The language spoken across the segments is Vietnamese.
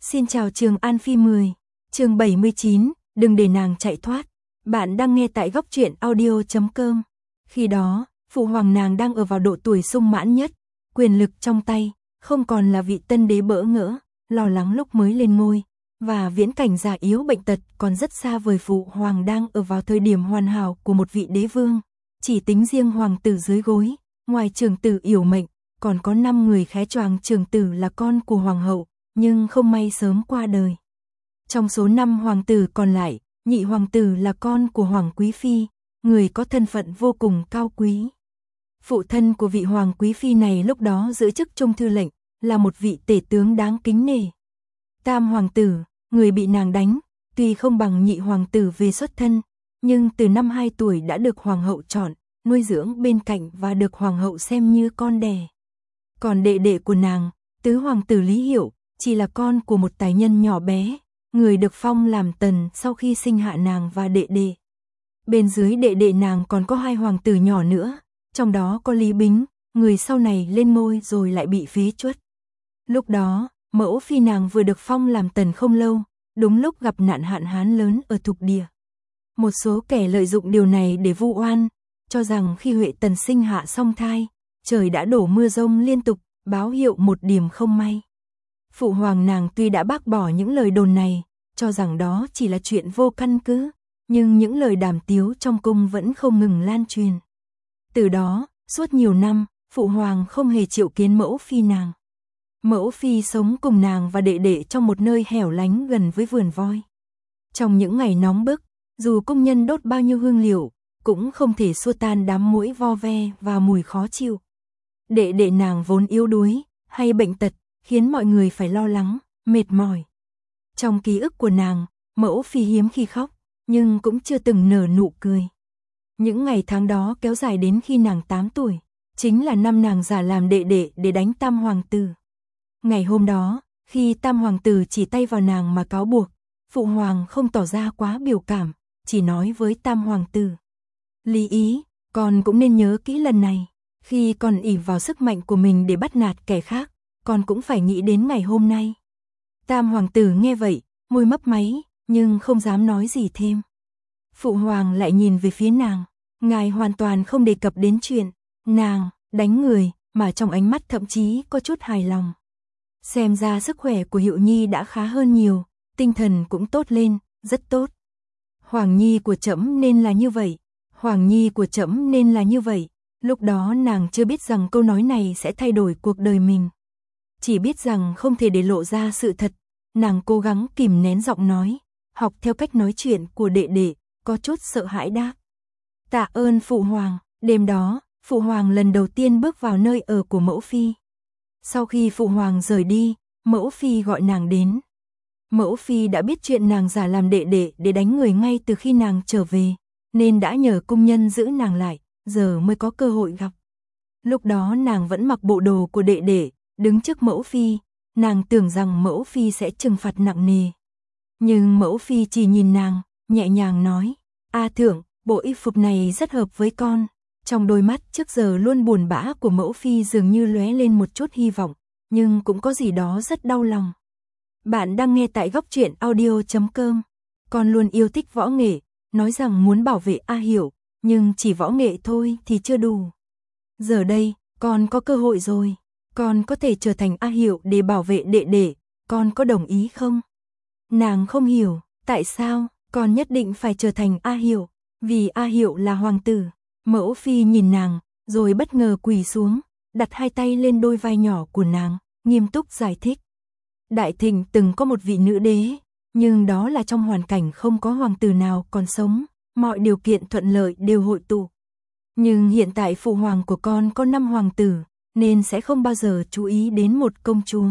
Xin chào Trường An Phi 10, chương 79, đừng để nàng chạy thoát. Bạn đang nghe tại góc truyện audio.com. Khi đó, phụ hoàng nàng đang ở vào độ tuổi sung mãn nhất, quyền lực trong tay, không còn là vị tân đế bỡ ngỡ, lo lắng lúc mới lên ngôi, và viễn cảnh già yếu bệnh tật còn rất xa vời. Phụ hoàng đang ở vào thời điểm hoàn hảo của một vị đế vương, chỉ tính riêng hoàng tử dưới gối, ngoài trưởng tử Yểu Mệnh, còn có 5 người khé choàng. Trưởng tử là con của hoàng hậu, nhưng không may sớm qua đời. Trong số 5 hoàng tử còn lại, nhị hoàng tử là con của hoàng quý phi, người có thân phận vô cùng cao quý. Phụ thân của vị hoàng quý phi này lúc đó giữ chức trung thư lệnh, là một vị tể tướng đáng kính nể. Tam hoàng tử, người bị nàng đánh, tuy không bằng nhị hoàng tử về xuất thân, nhưng từ năm 2 tuổi đã được hoàng hậu chọn, nuôi dưỡng bên cạnh và được hoàng hậu xem như con đẻ. Còn đệ đệ của nàng, tứ hoàng tử Lý Hiểu, chỉ là con của một tài nhân nhỏ bé, người được phong làm tần sau khi sinh hạ nàng và đệ đệ. Bên dưới đệ đệ nàng còn có 2 hoàng tử nhỏ nữa, trong đó có Lý Bính, người sau này lên ngôi rồi lại bị phế truất. Lúc đó, mẫu phi nàng vừa được phong làm tần không lâu, đúng lúc gặp nạn hạn hán lớn ở thuộc địa. Một số kẻ lợi dụng điều này để vu oan, cho rằng khi Huệ Tần sinh hạ song thai, trời đã đổ mưa rông liên tục, báo hiệu một điểm không may. Phụ hoàng nàng tuy đã bác bỏ những lời đồn này, cho rằng đó chỉ là chuyện vô căn cứ, nhưng những lời đàm tiếu trong cung vẫn không ngừng lan truyền. Từ đó, suốt nhiều năm, phụ hoàng không hề triệu kiến mẫu phi nàng. Mẫu phi sống cùng nàng và đệ đệ trong một nơi hẻo lánh gần với vườn voi. Trong những ngày nóng bức, dù công nhân đốt bao nhiêu hương liệu, cũng không thể xua tan đám muỗi vo ve và mùi khó chịu. Đệ đệ nàng vốn yếu đuối, hay bệnh tật, khiến mọi người phải lo lắng, mệt mỏi. Trong ký ức của nàng, mẫu phi hiếm khi khóc, nhưng cũng chưa từng nở nụ cười. Những ngày tháng đó kéo dài đến khi nàng 8 tuổi, chính là năm nàng giả làm đệ đệ để đánh tam hoàng tử. Ngày hôm đó, khi tam hoàng tử chỉ tay vào nàng mà cáo buộc, phụ hoàng không tỏ ra quá biểu cảm, chỉ nói với tam hoàng tử: Lý Ý, con cũng nên nhớ kỹ lần này, khi con ỷ vào sức mạnh của mình để bắt nạt kẻ khác, con cũng phải nghĩ đến ngày hôm nay. Tam hoàng tử nghe vậy, môi mấp máy, nhưng không dám nói gì thêm. Phụ hoàng lại nhìn về phía nàng, ngài hoàn toàn không đề cập đến chuyện nàng đánh người, mà trong ánh mắt thậm chí có chút hài lòng. Xem ra sức khỏe của Hiệu Nhi đã khá hơn nhiều, tinh thần cũng tốt lên, rất tốt. Hoàng nhi của trẫm nên là như vậy, hoàng nhi của trẫm nên là như vậy. Lúc đó nàng chưa biết rằng câu nói này sẽ thay đổi cuộc đời mình. Chỉ biết rằng không thể để lộ ra sự thật, nàng cố gắng kìm nén giọng nói, học theo cách nói chuyện của đệ đệ, có chút sợ hãi đáp: Tạ ơn phụ hoàng. Đêm đó, phụ hoàng lần đầu tiên bước vào nơi ở của mẫu phi. Sau khi phụ hoàng rời đi, mẫu phi gọi nàng đến. Mẫu phi đã biết chuyện nàng giả làm đệ đệ để đánh người ngay từ khi nàng trở về, nên đã nhờ cung nhân giữ nàng lại, giờ mới có cơ hội gặp. Lúc đó nàng vẫn mặc bộ đồ của đệ đệ, đứng trước mẫu phi, nàng tưởng rằng mẫu phi sẽ trừng phạt nặng nề. Nhưng mẫu phi chỉ nhìn nàng, nhẹ nhàng nói: A thượng, bộ y phục này rất hợp với con. Trong đôi mắt trước giờ luôn buồn bã của mẫu phi dường như lóe lên một chút hy vọng, nhưng cũng có gì đó rất đau lòng. Bạn đang nghe tại góc truyện audio.com. Con luôn yêu thích võ nghệ, nói rằng muốn bảo vệ A Hiểu, nhưng chỉ võ nghệ thôi thì chưa đủ. Giờ đây, con có cơ hội rồi, con có thể trở thành A Hiểu để bảo vệ đệ đệ, con có đồng ý không? Nàng không hiểu, tại sao con nhất định phải trở thành A Hiểu, vì A Hiểu là hoàng tử. Mẫu phi nhìn nàng, rồi bất ngờ quỳ xuống, đặt 2 tay lên đôi vai nhỏ của nàng, nghiêm túc giải thích. Đại Thịnh từng có một vị nữ đế, nhưng đó là trong hoàn cảnh không có hoàng tử nào còn sống, mọi điều kiện thuận lợi đều hội tụ. Nhưng hiện tại phụ hoàng của con có 5 hoàng tử, nên sẽ không bao giờ chú ý đến một công chúa.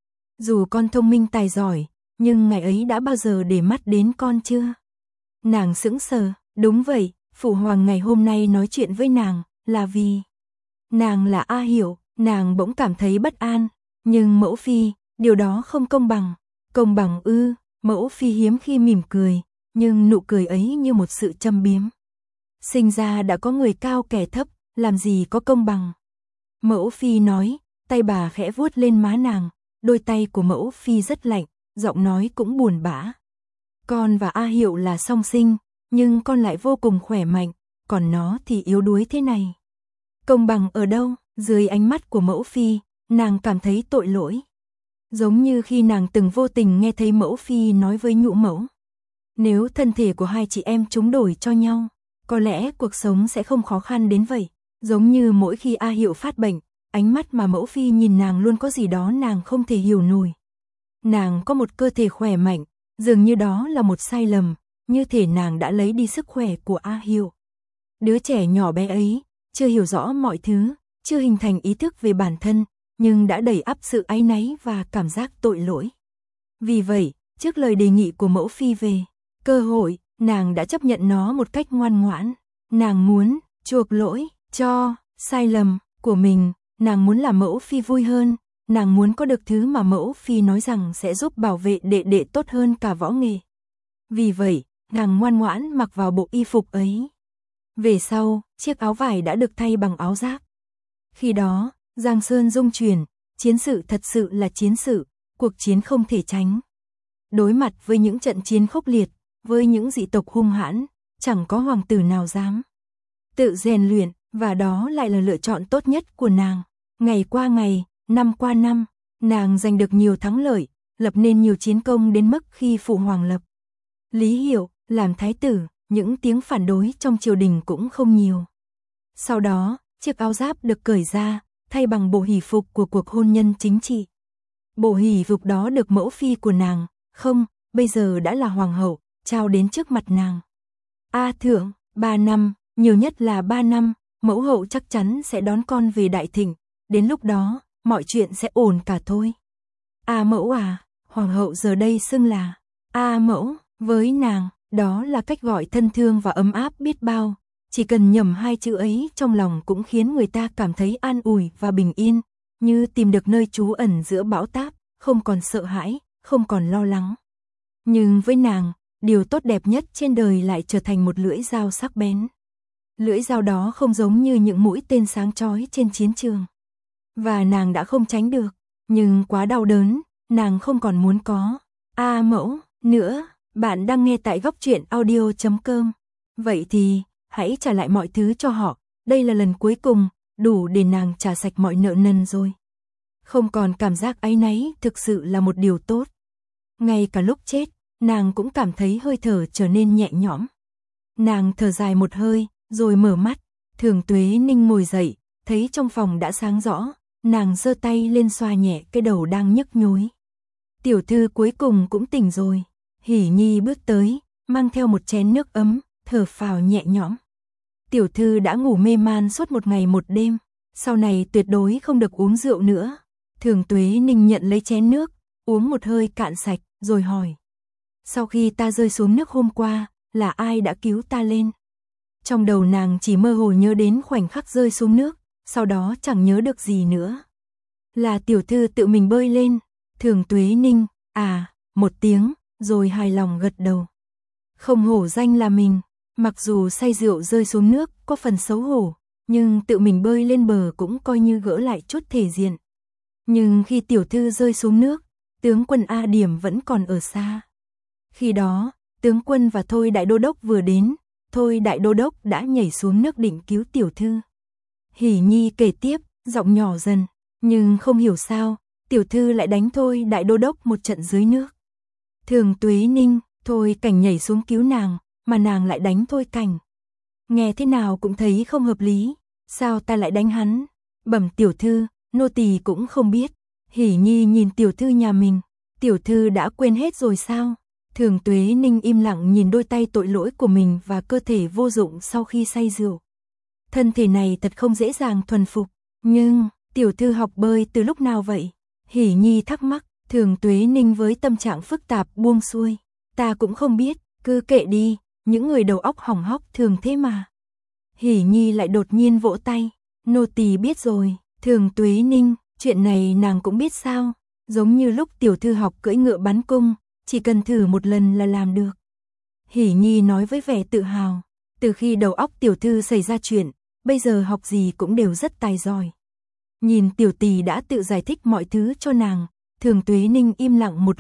Dù con thông minh tài giỏi, nhưng ngày ấy đã bao giờ để mắt đến con chưa? Nàng sững sờ, đúng vậy, phụ hoàng ngày hôm nay nói chuyện với nàng, là vì nàng là A Hiểu. Nàng bỗng cảm thấy bất an, nhưng mẫu phi, điều đó không công bằng. Công bằng ư? Mẫu phi hiếm khi mỉm cười, nhưng nụ cười ấy như một sự châm biếm. Sinh ra đã có người cao kẻ thấp, làm gì có công bằng. Mẫu phi nói, tay bà khẽ vuốt lên má nàng, đôi tay của mẫu phi rất lạnh, giọng nói cũng buồn bã. Con và A Hiệu là song sinh, nhưng con lại vô cùng khỏe mạnh, còn nó thì yếu đuối thế này. Công bằng ở đâu? Dưới ánh mắt của mẫu phi, nàng cảm thấy tội lỗi. Giống như khi nàng từng vô tình nghe thấy mẫu phi nói với Nhũ mẫu. Nếu thân thể của hai chị em chúng đổi cho nhau, có lẽ cuộc sống sẽ không khó khăn đến vậy. Giống như mỗi khi A Hiệu phát bệnh, ánh mắt mà mẫu phi nhìn nàng luôn có gì đó nàng không thể hiểu nổi. Nàng có một cơ thể khỏe mạnh, dường như đó là một sai lầm, như thể nàng đã lấy đi sức khỏe của A Hiệu. Đứa trẻ nhỏ bé ấy, chưa hiểu rõ mọi thứ, chưa hình thành ý thức về bản thân, nhưng đã đầy ắp sự áy náy và cảm giác tội lỗi. Vì vậy, trước lời đề nghị của mẫu phi về cơ hội, nàng đã chấp nhận nó một cách ngoan ngoãn. Nàng muốn chuộc lỗi cho sai lầm của mình, nàng muốn làm mẫu phi vui hơn, nàng muốn có được thứ mà mẫu phi nói rằng sẽ giúp bảo vệ đệ đệ tốt hơn cả võ nghệ. Vì vậy, nàng ngoan ngoãn mặc vào bộ y phục ấy. Về sau, chiếc áo vải đã được thay bằng áo giáp. Khi đó, Giang Sơn rung chuyển, chiến sự thật sự là chiến sự, cuộc chiến không thể tránh. Đối mặt với những trận chiến khốc liệt, với những dị tộc hung hãn, chẳng có hoàng tử nào dám tự rèn luyện, và đó lại là lựa chọn tốt nhất của nàng. Ngày qua ngày, năm qua năm, nàng giành được nhiều thắng lợi, lập nên nhiều chiến công đến mức khi phụ hoàng lập Lý Hiệu làm thái tử, những tiếng phản đối trong triều đình cũng không nhiều. Sau đó, chiếc áo giáp được cởi ra, thay bằng bộ hỷ phục của cuộc hôn nhân chính trị. Bộ hỷ phục đó được mẫu phi của nàng, không, bây giờ đã là hoàng hậu, trao đến trước mặt nàng. A thượng, 3 năm, nhiều nhất là 3 năm, mẫu hậu chắc chắn sẽ đón con về Đại Thịnh, đến lúc đó, mọi chuyện sẽ ổn cả thôi. A mẫu à, hoàng hậu giờ đây xưng là A mẫu, với nàng, đó là cách gọi thân thương và ấm áp biết bao. Chỉ cần nhầm hai chữ ấy trong lòng cũng khiến người ta cảm thấy an ủi và bình yên, như tìm được nơi trú ẩn giữa bão táp, không còn sợ hãi, không còn lo lắng. Nhưng với nàng, điều tốt đẹp nhất trên đời lại trở thành một lưỡi dao sắc bén. Lưỡi dao đó không giống như những mũi tên sáng chói trên chiến trường. Và nàng đã không tránh được, nhưng quá đau đớn, nàng không còn muốn có A mẫu nữa. Bạn đang nghe tại góc truyện audio.com. Vậy thì, hãy trả lại mọi thứ cho họ, đây là lần cuối cùng, đủ để nàng trả sạch mọi nợ nần rồi. Không còn cảm giác áy náy thực sự là một điều tốt. Ngay cả lúc chết, nàng cũng cảm thấy hơi thở trở nên nhẹ nhõm. Nàng thở dài một hơi, rồi mở mắt, Thường Tuế Ninh ngồi dậy, thấy trong phòng đã sáng rõ, nàng giơ tay lên xoa nhẹ cái đầu đang nhức nhối. Tiểu thư cuối cùng cũng tỉnh rồi. Hỷ Nhi bước tới, mang theo một chén nước ấm, thở phào nhẹ nhõm. Tiểu thư đã ngủ mê man suốt một ngày một đêm, sau này tuyệt đối không được uống rượu nữa. Thường Tuế Ninh nhận lấy chén nước, uống một hơi cạn sạch, rồi hỏi. Sau khi ta rơi xuống nước hôm qua, là ai đã cứu ta lên? Trong đầu nàng chỉ mơ hồ nhớ đến khoảnh khắc rơi xuống nước, sau đó chẳng nhớ được gì nữa. Là tiểu thư tự mình bơi lên. Thường Tuế Ninh, một tiếng, rồi hài lòng gật đầu. Không hổ danh là mình, mặc dù say rượu rơi xuống nước có phần xấu hổ, nhưng tự mình bơi lên bờ cũng coi như gỡ lại chút thể diện. Nhưng khi tiểu thư rơi xuống nước, tướng quân A Điểm vẫn còn ở xa. Khi đó, tướng quân và Thôi Đại Đô Đốc vừa đến, Thôi Đại Đô Đốc đã nhảy xuống nước định cứu tiểu thư. Hỷ Nhi kể tiếp, giọng nhỏ dần, nhưng không hiểu sao, tiểu thư lại đánh Thôi Đại Đô Đốc một trận dưới nước. Thường Tuế Ninh, Thôi Cảnh nhảy xuống cứu nàng, mà nàng lại đánh Thôi Cảnh. Nghe thế nào cũng thấy không hợp lý, sao ta lại đánh hắn? Bẩm tiểu thư, nô tỳ cũng không biết. Hỷ Nhi nhìn tiểu thư nhà mình, tiểu thư đã quên hết rồi sao? Thường Tuế Ninh im lặng nhìn đôi tay tội lỗi của mình và cơ thể vô dụng sau khi say rượu. Thân thể này thật không dễ dàng thuần phục, nhưng tiểu thư học bơi từ lúc nào vậy? Hỷ Nhi thắc mắc. Thường Tuế Ninh với tâm trạng phức tạp buông xuôi. Ta cũng không biết, cứ kệ đi, những người đầu óc hỏng hóc thường thế mà. Hỷ Nhi lại đột nhiên vỗ tay. Nô tỳ biết rồi. Thường Tuế Ninh, chuyện này nàng cũng biết sao? Giống như lúc tiểu thư học cưỡi ngựa bắn cung, chỉ cần thử một lần là làm được. Hỷ Nhi nói với vẻ tự hào. Từ khi đầu óc tiểu thư xảy ra chuyện, bây giờ học gì cũng đều rất tài giỏi. Nhìn tiểu tỷ đã tự giải thích mọi thứ cho nàng, Thường Tuế Ninh im lặng một lúc,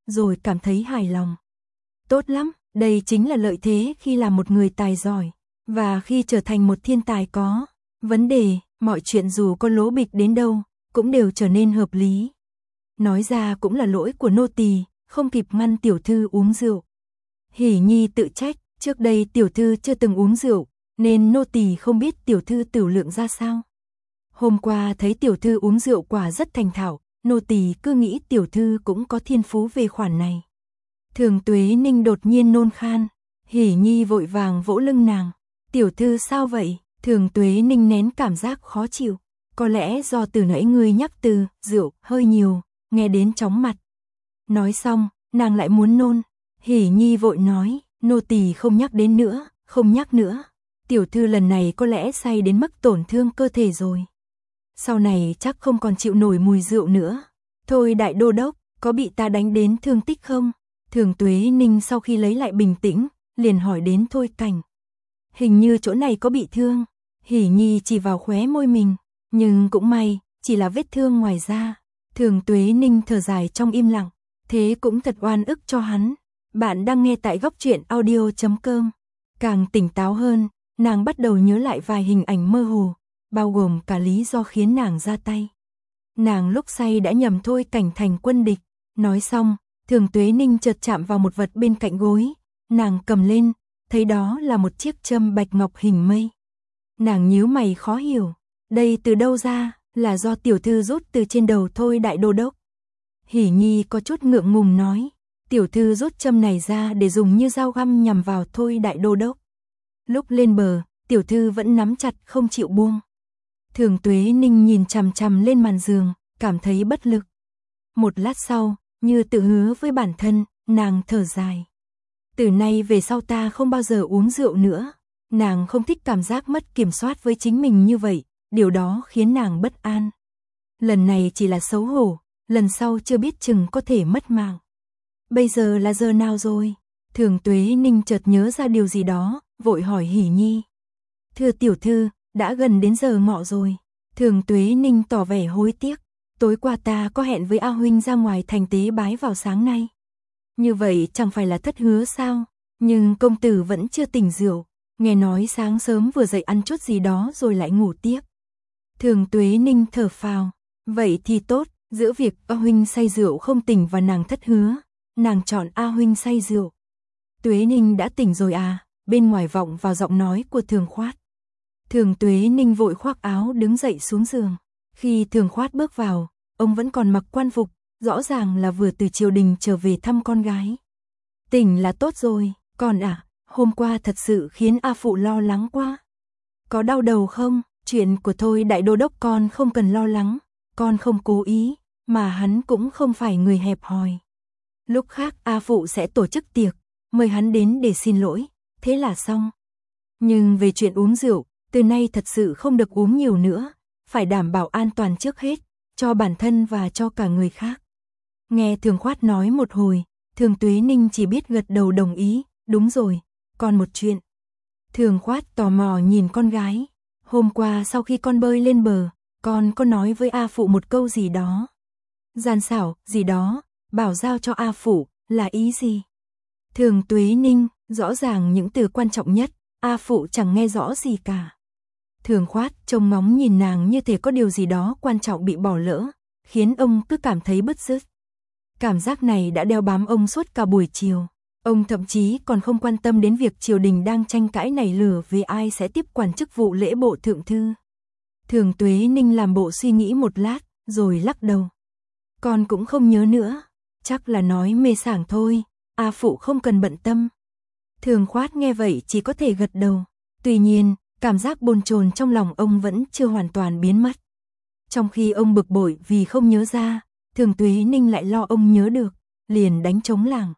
rồi cảm thấy hài lòng. Tốt lắm, đây chính là lợi thế khi làm một người tài giỏi, và khi trở thành một thiên tài có vấn đề, mọi chuyện dù có lố bịch đến đâu, cũng đều trở nên hợp lý. Nói ra cũng là lỗi của nô tỳ, không kịp ngăn tiểu thư uống rượu. Hỉ Nhi tự trách, trước đây tiểu thư chưa từng uống rượu, nên nô tỳ không biết tiểu thư tửu lượng ra sao. Hôm qua thấy tiểu thư uống rượu quả rất thành thạo, nô tỳ cứ nghĩ tiểu thư cũng có thiên phú về khoản này. Thường Tuế Ninh đột nhiên nôn khan, Hỉ Nhi vội vàng vỗ lưng nàng. Tiểu thư sao vậy? Thường Tuế Ninh nén cảm giác khó chịu. Có lẽ do từ nãy ngươi nhắc từ rượu hơi nhiều, nghe đến chóng mặt. Nói xong, nàng lại muốn nôn. Hỉ Nhi vội nói, nô tỳ không nhắc đến nữa, không nhắc nữa. Tiểu thư lần này có lẽ say đến mức tổn thương cơ thể rồi. Sau này chắc không còn chịu nổi mùi rượu nữa. Thôi đại đô đốc, có bị ta đánh đến thương tích không? Thường Tuế Ninh sau khi lấy lại bình tĩnh, liền hỏi đến Thôi Cảnh. Hình như chỗ này có bị thương. Hỉ Nhi chỉ vào khóe môi mình, nhưng cũng may, chỉ là vết thương ngoài da. Thường Tuế Ninh thở dài trong im lặng, thế cũng thật oan ức cho hắn. Bạn đang nghe tại góc truyện audio.com. Càng tỉnh táo hơn, nàng bắt đầu nhớ lại vài hình ảnh mơ hồ, bao gồm cả lý do khiến nàng ra tay. Nàng lúc say đã nhầm Thôi Cảnh thành quân địch. Nói xong, Thường Tuế Ninh chợt chạm vào một vật bên cạnh gối. Nàng cầm lên, thấy đó là một chiếc châm bạch ngọc hình mây. Nàng nhíu mày khó hiểu, đây từ đâu ra, là do tiểu thư rút từ trên đầu Thôi đại đô đốc. Hỉ Nhi có chút ngượng ngùng nói, tiểu thư rút châm này ra để dùng như dao găm nhằm vào Thôi đại đô đốc. Lúc lên bờ, tiểu thư vẫn nắm chặt không chịu buông. Thường Tuế Ninh nhìn chằm chằm lên màn giường, cảm thấy bất lực. Một lát sau, như tự hứa với bản thân, nàng thở dài. Từ nay về sau ta không bao giờ uống rượu nữa. Nàng không thích cảm giác mất kiểm soát với chính mình như vậy, điều đó khiến nàng bất an. Lần này chỉ là xấu hổ, lần sau chưa biết chừng có thể mất mạng. Bây giờ là giờ nào rồi? Thường Tuế Ninh chợt nhớ ra điều gì đó, vội hỏi Hỉ Nhi. Thưa tiểu thư, đã gần đến giờ ngọ rồi. Thường Tuế Ninh tỏ vẻ hối tiếc. Tối qua ta có hẹn với A huynh ra ngoài thành tế bái vào sáng nay. Như vậy chẳng phải là thất hứa sao? Nhưng công tử vẫn chưa tỉnh rượu. Nghe nói sáng sớm vừa dậy ăn chút gì đó rồi lại ngủ tiếp. Thường Tuế Ninh thở phào. Vậy thì tốt, giữa việc A huynh say rượu không tỉnh và nàng thất hứa, nàng chọn A huynh say rượu. Tuế Ninh đã tỉnh rồi à? Bên ngoài vọng vào giọng nói của Thường Khoát. Thường Tuế Ninh vội khoác áo đứng dậy xuống giường. Khi Thường Khoát bước vào, ông vẫn còn mặc quan phục, rõ ràng là vừa từ triều đình trở về thăm con gái. Tỉnh là tốt rồi, còn hôm qua thật sự khiến A phụ lo lắng quá. Có đau đầu không? Chuyện của Thôi đại đô đốc con không cần lo lắng, con không cố ý, mà hắn cũng không phải người hẹp hòi. Lúc khác A phụ sẽ tổ chức tiệc, mời hắn đến để xin lỗi, thế là xong. Nhưng về chuyện uống rượu, từ nay thật sự không được uống nhiều nữa, phải đảm bảo an toàn trước hết, cho bản thân và cho cả người khác. Nghe Thường Khoát nói một hồi, Thường Tuế Ninh chỉ biết gật đầu đồng ý, đúng rồi, còn một chuyện. Thường Khoát tò mò nhìn con gái, hôm qua sau khi con bơi lên bờ, con có nói với A phụ một câu gì đó. Gian xảo, gì đó, bảo giao cho A phụ, là ý gì? Thường Tuế Ninh, rõ ràng những từ quan trọng nhất, A phụ chẳng nghe rõ gì cả. Thường Khoát trông ngóng nhìn nàng như thể có điều gì đó quan trọng bị bỏ lỡ, khiến ông cứ cảm thấy bứt rứt. Cảm giác này đã đeo bám ông suốt cả buổi chiều. Ông thậm chí còn không quan tâm đến việc triều đình đang tranh cãi nảy lửa về ai sẽ tiếp quản chức vụ lễ bộ thượng thư. Thường Tuế Ninh làm bộ suy nghĩ một lát, rồi lắc đầu. Con cũng không nhớ nữa, chắc là nói mê sảng thôi, A phụ không cần bận tâm. Thường Khoát nghe vậy chỉ có thể gật đầu. Tuy nhiên, cảm giác bồn chồn trong lòng ông vẫn chưa hoàn toàn biến mất. Trong khi ông bực bội vì không nhớ ra, Thường Tuế Ninh lại lo ông nhớ được, liền đánh trống lảng.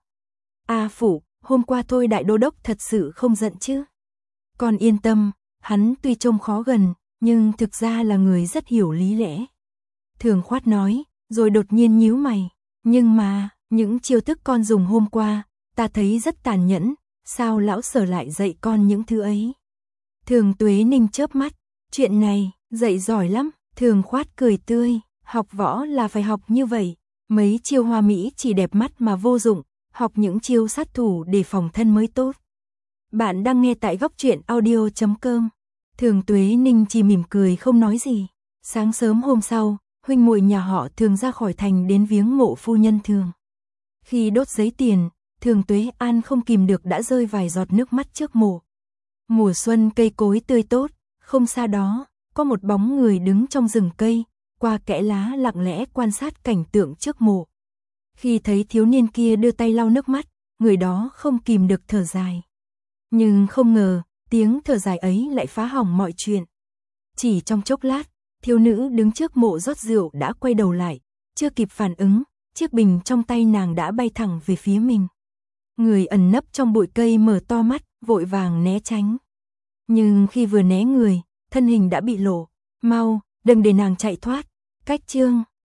A phụ, hôm qua Thôi đại đô đốc thật sự không giận chứ? Con yên tâm, hắn tuy trông khó gần, nhưng thực ra là người rất hiểu lý lẽ. Thường Khoát nói, rồi đột nhiên nhíu mày. Nhưng mà, những chiêu thức con dùng hôm qua, ta thấy rất tàn nhẫn, sao lão Sở lại dạy con những thứ ấy? Thường Tuế Ninh chớp mắt, chuyện này, dạy giỏi lắm. Thường Khoát cười tươi, học võ là phải học như vậy, Mấy chiêu hoa mỹ chỉ đẹp mắt mà vô dụng, học những chiêu sát thủ để phòng thân mới tốt. Bạn đang nghe tại góc truyện audio.com. Thường Tuế Ninh chỉ mỉm cười không nói gì. Sáng sớm hôm sau, huynh muội nhà họ Thường ra khỏi thành đến viếng mộ phu nhân Thường. Khi đốt giấy tiền, Thường Tuế An không kìm được đã rơi vài giọt nước mắt trước mộ. Mùa xuân cây cối tươi tốt, không xa đó, có một bóng người đứng trong rừng cây, qua kẽ lá lặng lẽ quan sát cảnh tượng trước mộ. Khi thấy thiếu niên kia đưa tay lau nước mắt, người đó không kìm được thở dài. Nhưng không ngờ, tiếng thở dài ấy lại phá hỏng mọi chuyện. Chỉ trong chốc lát, thiếu nữ đứng trước mộ rót rượu đã quay đầu lại, chưa kịp phản ứng, chiếc bình trong tay nàng đã bay thẳng về phía mình. Người ẩn nấp trong bụi cây mở to mắt, vội vàng né tránh. Nhưng khi vừa né người, thân hình đã bị lộ. Mau, đừng để nàng chạy thoát. Cách chương